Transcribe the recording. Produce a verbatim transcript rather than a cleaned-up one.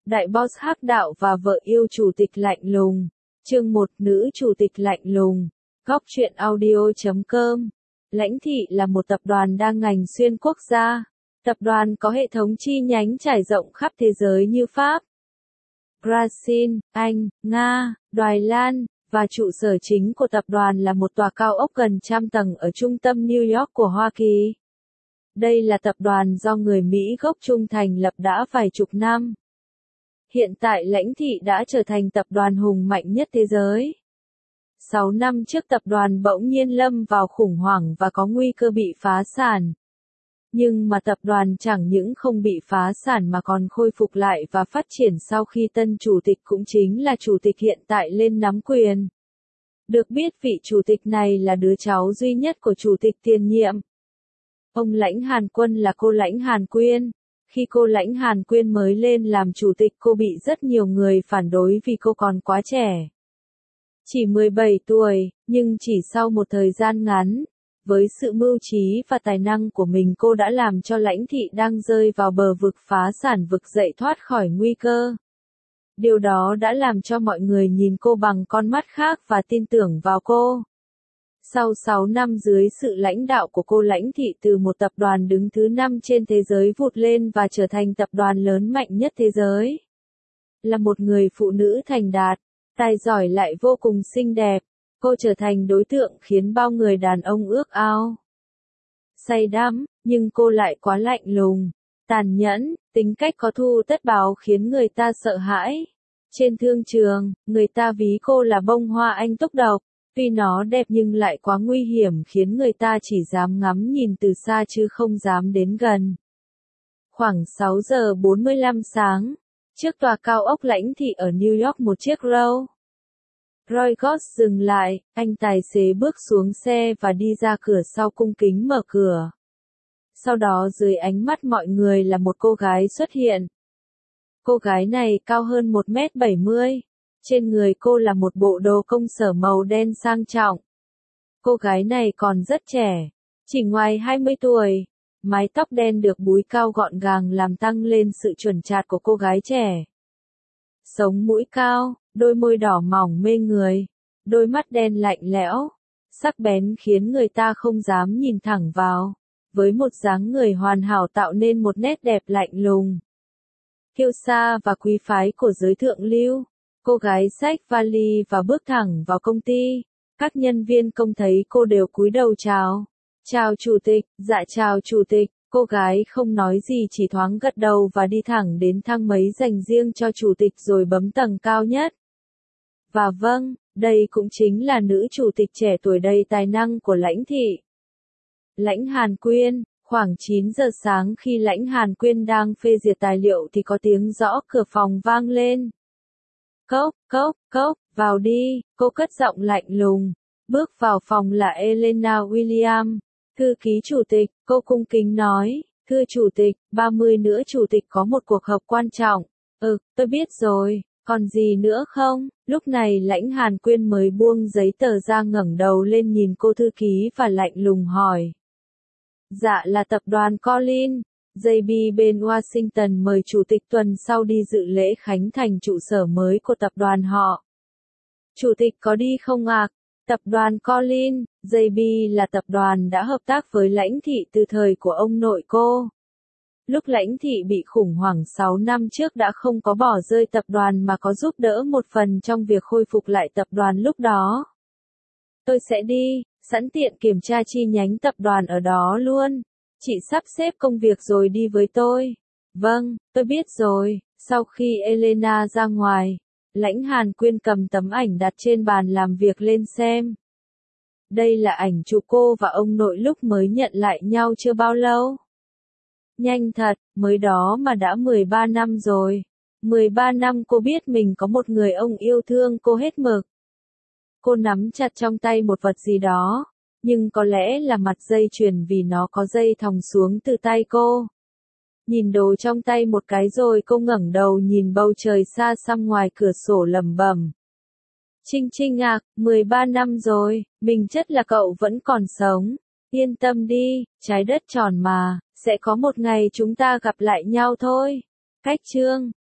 Đại boss hắc đạo và vợ yêu chủ tịch lạnh lùng. Chương một Nữ chủ tịch lạnh lùng. Góc truyện audio chấm com. Lãnh Thị là một tập đoàn đa ngành xuyên quốc gia. Tập đoàn có hệ thống chi nhánh trải rộng khắp thế giới như Pháp, Brazil, Anh, Nga, Đài Loan, và trụ sở chính của tập đoàn là một tòa cao ốc gần trăm tầng ở trung tâm New York của Hoa Kỳ. Đây là tập đoàn do người Mỹ gốc Trung thành lập đã vài chục năm. Hiện tại Lãnh Thị đã trở thành tập đoàn hùng mạnh nhất thế giới. Sáu năm trước tập đoàn bỗng nhiên lâm vào khủng hoảng và có nguy cơ bị phá sản. Nhưng mà tập đoàn chẳng những không bị phá sản mà còn khôi phục lại và phát triển sau khi tân chủ tịch cũng chính là chủ tịch hiện tại lên nắm quyền. Được biết vị chủ tịch này là đứa cháu duy nhất của chủ tịch tiền nhiệm. Ông Lãnh Hàn Quân là cô Lãnh Hàn Quyên. Khi cô Lãnh Hàn Quyên mới lên làm chủ tịch cô bị rất nhiều người phản đối vì cô còn quá trẻ. Chỉ mười bảy tuổi, nhưng chỉ sau một thời gian ngắn, với sự mưu trí và tài năng của mình cô đã làm cho Lãnh Thị đang rơi vào bờ vực phá sản vực dậy thoát khỏi nguy cơ. Điều đó đã làm cho mọi người nhìn cô bằng con mắt khác và tin tưởng vào cô. Sau sáu năm dưới sự lãnh đạo của cô Lãnh Thị từ một tập đoàn đứng thứ năm trên thế giới vụt lên và trở thành tập đoàn lớn mạnh nhất thế giới. Là một người phụ nữ thành đạt, tài giỏi lại vô cùng xinh đẹp, cô trở thành đối tượng khiến bao người đàn ông ước ao. Say đắm, nhưng cô lại quá lạnh lùng, tàn nhẫn, tính cách có thù tất báo khiến người ta sợ hãi. Trên thương trường, người ta ví cô là bông hoa anh túc độc. Tuy nó đẹp nhưng lại quá nguy hiểm khiến người ta chỉ dám ngắm nhìn từ xa chứ không dám đến gần. Khoảng sáu giờ bốn mươi lăm sáng, trước tòa cao ốc Lãnh Thị ở New York một chiếc Rolls Royce dừng lại, anh tài xế bước xuống xe và đi ra cửa sau cung kính mở cửa. Sau đó dưới ánh mắt mọi người là một cô gái xuất hiện. Cô gái này cao hơn một mét bảy mươi. Trên người cô là một bộ đồ công sở màu đen sang trọng. Cô gái này còn rất trẻ, chỉ ngoài hai mươi tuổi. Mái tóc đen được búi cao gọn gàng làm tăng lên sự chuẩn chạc của cô gái trẻ. Sống mũi cao, đôi môi đỏ mỏng mê người, đôi mắt đen lạnh lẽo, sắc bén khiến người ta không dám nhìn thẳng vào, với một dáng người hoàn hảo tạo nên một nét đẹp lạnh lùng, kiêu sa và quý phái của giới thượng lưu. Cô gái xách vali và bước thẳng vào công ty. Các nhân viên công thấy cô đều cúi đầu chào. Chào chủ tịch, dạ chào chủ tịch. Cô gái không nói gì chỉ thoáng gật đầu và đi thẳng đến thang máy dành riêng cho chủ tịch rồi bấm tầng cao nhất. Và vâng, đây cũng chính là nữ chủ tịch trẻ tuổi đầy tài năng của Lãnh Thị. Lãnh Hàn Quyên. Khoảng chín giờ sáng khi Lãnh Hàn Quyên đang phê duyệt tài liệu thì có tiếng gõ cửa phòng vang lên. Cốc, cốc, cốc, vào đi, cô cất giọng lạnh lùng. Bước vào phòng là Elena William, thư ký chủ tịch, cô cung kính nói, thưa chủ tịch, ba mươi nữa chủ tịch có một cuộc họp quan trọng. Ừ, tôi biết rồi, còn gì nữa không? Lúc này Lãnh Hàn Quyên mới buông giấy tờ ra ngẩng đầu lên nhìn cô thư ký và lạnh lùng hỏi. Dạ là tập đoàn Collins. gi bê bên Washington mời chủ tịch tuần sau đi dự lễ khánh thành trụ sở mới của tập đoàn họ. Chủ tịch có đi không ạ? Tập đoàn Collins, gi bê là tập đoàn đã hợp tác với Lãnh Thị từ thời của ông nội cô. Lúc Lãnh Thị bị khủng hoảng sáu năm trước đã không có bỏ rơi tập đoàn mà có giúp đỡ một phần trong việc khôi phục lại tập đoàn lúc đó. Tôi sẽ đi, sẵn tiện kiểm tra chi nhánh tập đoàn ở đó luôn. Chị sắp xếp công việc rồi đi với tôi. Vâng, tôi biết rồi. Sau khi Elena ra ngoài, Lãnh Hàn Quyên cầm tấm ảnh đặt trên bàn làm việc lên xem. Đây là ảnh chụp cô và ông nội lúc mới nhận lại nhau chưa bao lâu. Nhanh thật, mới đó mà đã mười ba năm rồi. mười ba năm cô biết mình có một người ông yêu thương cô hết mực. Cô nắm chặt trong tay một vật gì đó. Nhưng có lẽ là mặt dây chuyền vì nó có dây thòng xuống từ tay cô. Nhìn đồ trong tay một cái rồi cô ngẩng đầu nhìn bầu trời xa xăm ngoài cửa sổ lẩm bẩm. Trinh Trinh à, mười ba năm rồi, mình chất là cậu vẫn còn sống. Yên tâm đi, trái đất tròn mà, sẽ có một ngày chúng ta gặp lại nhau thôi. Cách chương